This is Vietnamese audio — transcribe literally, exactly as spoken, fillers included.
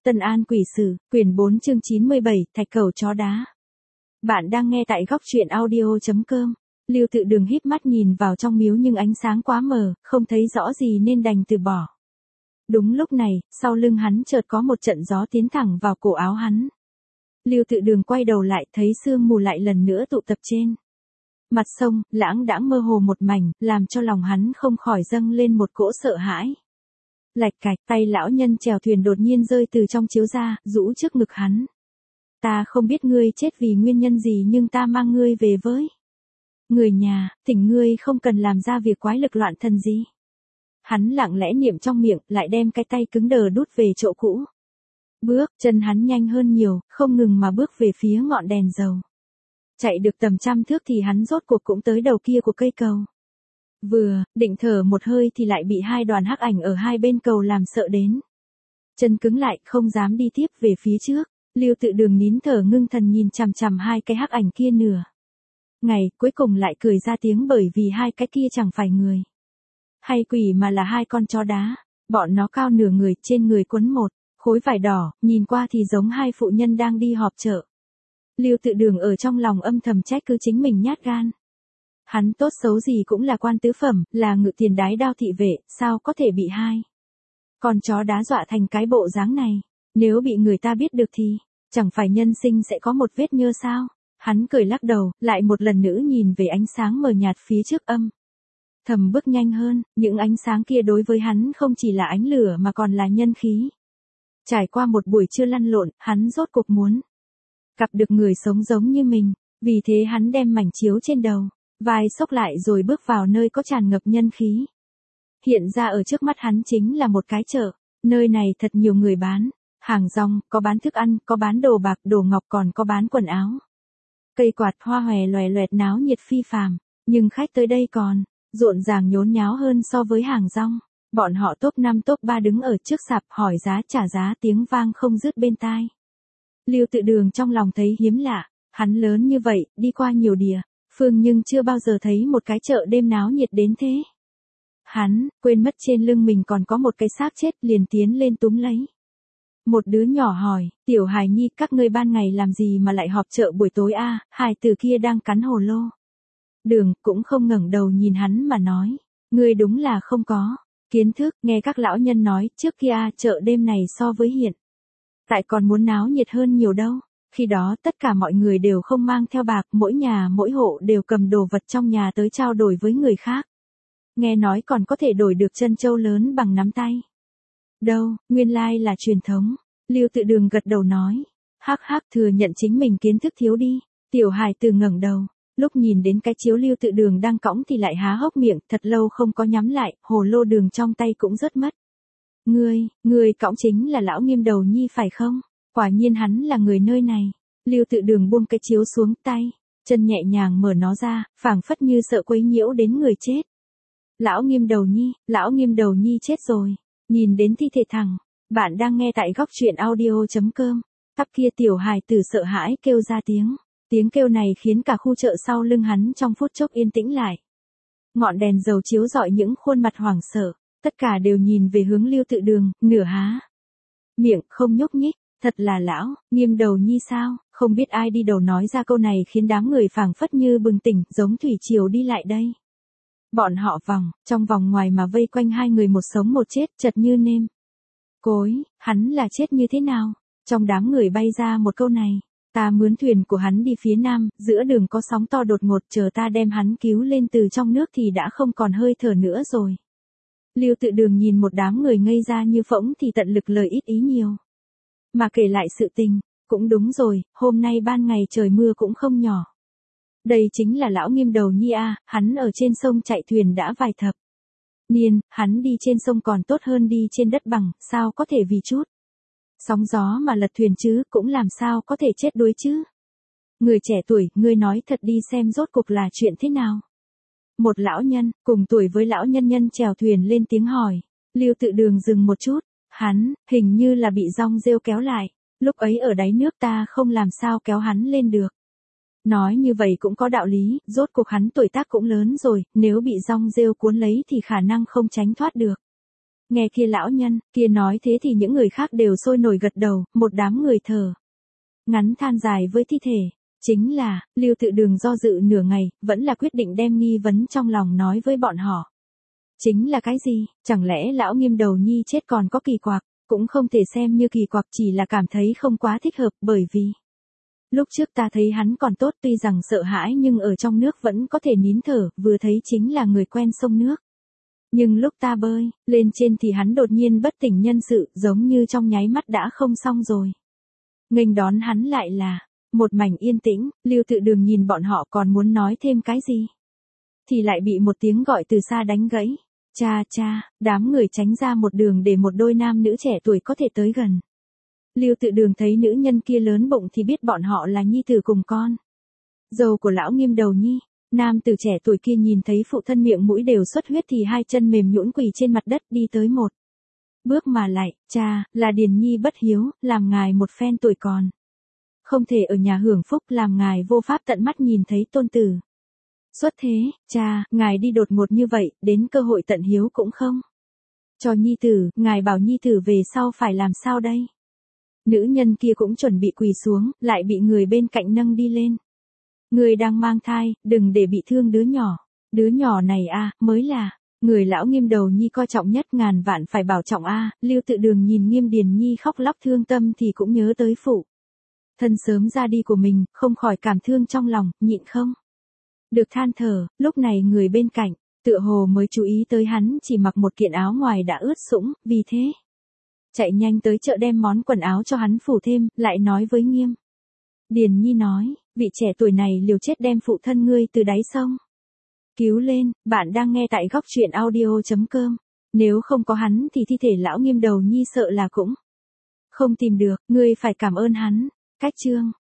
Tân An Quỷ Sử, quyển bốn chương chín mươi bảy, Thạch Cầu Chó Đá. Bạn đang nghe tại góc truyện audio chấm com. Lưu Tự Đường híp mắt nhìn vào trong miếu nhưng ánh sáng quá mờ, không thấy rõ gì nên đành từ bỏ. Đúng lúc này, sau lưng hắn chợt có một trận gió tiến thẳng vào cổ áo hắn. Lưu Tự Đường quay đầu lại thấy sương mù lại lần nữa tụ tập trên mặt sông, lãng đãng mơ hồ một mảnh, làm cho lòng hắn không khỏi dâng lên một cỗ sợ hãi. Lạch cạch, tay lão nhân chèo thuyền đột nhiên rơi từ trong chiếu ra, rũ trước ngực hắn. Ta không biết ngươi chết vì nguyên nhân gì nhưng ta mang ngươi về với người nhà, thỉnh ngươi không cần làm ra việc quái lực loạn thần gì. Hắn lặng lẽ niệm trong miệng, lại đem cái tay cứng đờ đút về chỗ cũ. Bước chân hắn nhanh hơn nhiều, không ngừng mà bước về phía ngọn đèn dầu. Chạy được tầm trăm thước thì hắn rốt cuộc cũng tới đầu kia của cây cầu. Vừa định thở một hơi thì lại bị hai đoàn hắc ảnh ở hai bên cầu làm sợ đến. Chân cứng lại, không dám đi tiếp về phía trước. Lưu Tự Đường nín thở ngưng thần nhìn chằm chằm hai cái hắc ảnh kia nửa ngày, cuối cùng lại cười ra tiếng bởi vì hai cái kia chẳng phải người hay quỷ mà là hai con chó đá. Bọn nó cao nửa người, trên người quấn một khối vải đỏ, nhìn qua thì giống hai phụ nhân đang đi họp chợ. Lưu Tự Đường ở trong lòng âm thầm trách cứ chính mình nhát gan. Hắn tốt xấu gì cũng là quan tứ phẩm, là ngự tiền đái đao thị vệ, sao có thể bị hai con chó đá dọa thành cái bộ dáng này. Nếu bị người ta biết được thì, chẳng phải nhân sinh sẽ có một vết nhơ sao? Hắn cười lắc đầu, lại một lần nữa nhìn về ánh sáng mờ nhạt phía trước âm. Thầm bước nhanh hơn, những ánh sáng kia đối với hắn không chỉ là ánh lửa mà còn là nhân khí. Trải qua một buổi trưa lăn lộn, hắn rốt cuộc muốn gặp được người sống giống như mình, vì thế hắn đem mảnh chiếu trên đầu vai xốc lại rồi bước vào nơi có tràn ngập nhân khí. Hiện ra ở trước mắt hắn chính là một cái chợ, nơi này thật nhiều người bán hàng rong, có bán thức ăn, có bán đồ bạc, đồ ngọc, còn có bán quần áo. Cây quạt hoa hòe loè loẹt náo nhiệt phi phàm, nhưng khách tới đây còn rộn ràng nhốn nháo hơn so với hàng rong. Bọn họ top năm top ba đứng ở trước sạp hỏi giá trả giá, tiếng vang không dứt bên tai. Lưu Tự Đường trong lòng thấy hiếm lạ, hắn lớn như vậy, đi qua nhiều địa phương nhưng chưa bao giờ thấy một cái chợ đêm náo nhiệt đến thế. Hắn quên mất trên lưng mình còn có một cái xác chết, liền tiến lên túm lấy. Một đứa nhỏ hỏi, tiểu hài nhi, các ngươi ban ngày làm gì mà lại họp chợ buổi tối a? Hài tử kia đang cắn hồ lô. Đường cũng không ngẩng đầu nhìn hắn mà nói, ngươi đúng là không có kiến thức, nghe các lão nhân nói, trước kia chợ đêm này so với hiện tại còn muốn náo nhiệt hơn nhiều đâu. Khi đó tất cả mọi người đều không mang theo bạc, mỗi nhà mỗi hộ đều cầm đồ vật trong nhà tới trao đổi với người khác. Nghe nói còn có thể đổi được chân châu lớn bằng nắm tay. Đâu, nguyên lai là truyền thống. Lưu Tự Đường gật đầu nói. Hắc hắc, thừa nhận chính mình kiến thức thiếu đi. Tiểu hài từ ngẩng đầu, lúc nhìn đến cái chiếu Lưu Tự Đường đang cõng thì lại há hốc miệng, thật lâu không có nhắm lại, hồ lô đường trong tay cũng rớt mất. Ngươi, ngươi cõng chính là lão Nghiêm Đầu Nhi phải không? Quả nhiên hắn là người nơi này. Lưu Tự Đường buông cái chiếu xuống, tay chân nhẹ nhàng mở nó ra, phảng phất như sợ quấy nhiễu đến người chết. Lão Nghiêm Đầu Nhi, lão Nghiêm Đầu Nhi chết rồi. Nhìn đến thi thể thằng, bạn đang nghe tại góc truyện audio chấm com. Tắp kia tiểu hài tử sợ hãi kêu ra tiếng. Tiếng kêu này khiến cả khu chợ sau lưng hắn trong phút chốc yên tĩnh lại. Ngọn đèn dầu chiếu rọi những khuôn mặt hoảng sợ, tất cả đều nhìn về hướng Lưu Tự Đường, nửa há miệng không nhúc nhích. Thật là lão Nghiêm Đầu Nhi sao? Không biết ai đi đầu nói ra câu này khiến đám người phảng phất như bừng tỉnh, giống thủy triều đi lại đây. Bọn họ vòng, trong vòng ngoài mà vây quanh hai người một sống một chết, chật như nêm cối. Hắn là chết như thế nào? Trong đám người bay ra một câu này. Ta mướn thuyền của hắn đi phía nam, giữa đường có sóng to đột ngột, chờ ta đem hắn cứu lên từ trong nước thì đã không còn hơi thở nữa rồi. Lưu Tự Đường nhìn một đám người ngây ra như phỗng thì tận lực lời ít ý nhiều. Mà kể lại sự tình, cũng đúng rồi, hôm nay ban ngày trời mưa cũng không nhỏ. Đây chính là lão Nghiêm Đầu Nhi a, hắn ở trên sông chạy thuyền đã vài thập niên, hắn đi trên sông còn tốt hơn đi trên đất bằng, sao có thể vì chút sóng gió mà lật thuyền chứ, cũng làm sao có thể chết đuối chứ. Người trẻ tuổi, ngươi nói thật đi xem rốt cuộc là chuyện thế nào. Một lão nhân, cùng tuổi với lão nhân nhân chèo thuyền lên tiếng hỏi. Lưu Tự Đường dừng một chút, hắn, hình như là bị rong rêu kéo lại, lúc ấy ở đáy nước ta không làm sao kéo hắn lên được. Nói như vậy cũng có đạo lý, rốt cuộc hắn tuổi tác cũng lớn rồi, nếu bị rong rêu cuốn lấy thì khả năng không tránh thoát được. Nghe kia lão nhân, kia nói thế thì những người khác đều sôi nổi gật đầu, một đám người thở ngắn than dài với thi thể. Chính là, Lưu Tự Đường do dự nửa ngày, vẫn là quyết định đem nghi vấn trong lòng nói với bọn họ. Chính là cái gì? Chẳng lẽ lão Nghiêm Đầu Nhi chết còn có kỳ quặc? Cũng không thể xem như kỳ quặc, chỉ là cảm thấy không quá thích hợp, bởi vì lúc trước ta thấy hắn còn tốt, tuy rằng sợ hãi nhưng ở trong nước vẫn có thể nín thở, vừa thấy chính là người quen sông nước. Nhưng lúc ta bơi lên trên thì hắn đột nhiên bất tỉnh nhân sự, giống như trong nháy mắt đã không xong rồi. Nghênh đón hắn lại là một mảnh yên tĩnh. Lưu Tự Đường nhìn bọn họ còn muốn nói thêm cái gì, thì lại bị một tiếng gọi từ xa đánh gãy. Cha cha, đám người tránh ra một đường để một đôi nam nữ trẻ tuổi có thể tới gần. Lưu Tự Đường thấy nữ nhân kia lớn bụng thì biết bọn họ là nhi tử cùng con dâu của lão Nghiêm Đầu Nhi. Nam tử trẻ tuổi kia nhìn thấy phụ thân miệng mũi đều xuất huyết thì hai chân mềm nhũn quỳ trên mặt đất, đi tới một bước mà lại. Cha, là Điền Nhi bất hiếu, làm ngài một phen tuổi còn không thể ở nhà hưởng phúc, làm ngài vô pháp tận mắt nhìn thấy tôn tử xuất thế. Cha, ngài đi đột ngột như vậy, đến cơ hội tận hiếu cũng không cho nhi tử, ngài bảo nhi tử về sau phải làm sao đây? Nữ nhân kia cũng chuẩn bị quỳ xuống, lại bị người bên cạnh nâng đi lên. Người đang mang thai, đừng để bị thương đứa nhỏ. Đứa nhỏ này a, mới là người lão Nghiêm Đầu Nhi coi trọng nhất, ngàn vạn phải bảo trọng a. Lưu Tự Đường nhìn Nghiêm Điền Nhi khóc lóc thương tâm thì cũng nhớ tới phụ thân sớm ra đi của mình, không khỏi cảm thương trong lòng, nhịn không được than thở. Lúc này người bên cạnh tựa hồ mới chú ý tới hắn chỉ mặc một kiện áo ngoài đã ướt sũng, vì thế chạy nhanh tới chợ đem món quần áo cho hắn phủ thêm, lại nói với Nghiêm Điền Nhi nói, vị trẻ tuổi này liều chết đem phụ thân ngươi từ đáy sông cứu lên. Bạn đang nghe tại góc truyện audio chấm com. Nếu không có hắn thì thi thể lão Nghiêm Đầu Nhi sợ là cũng không tìm được, ngươi phải cảm ơn hắn. Cách chương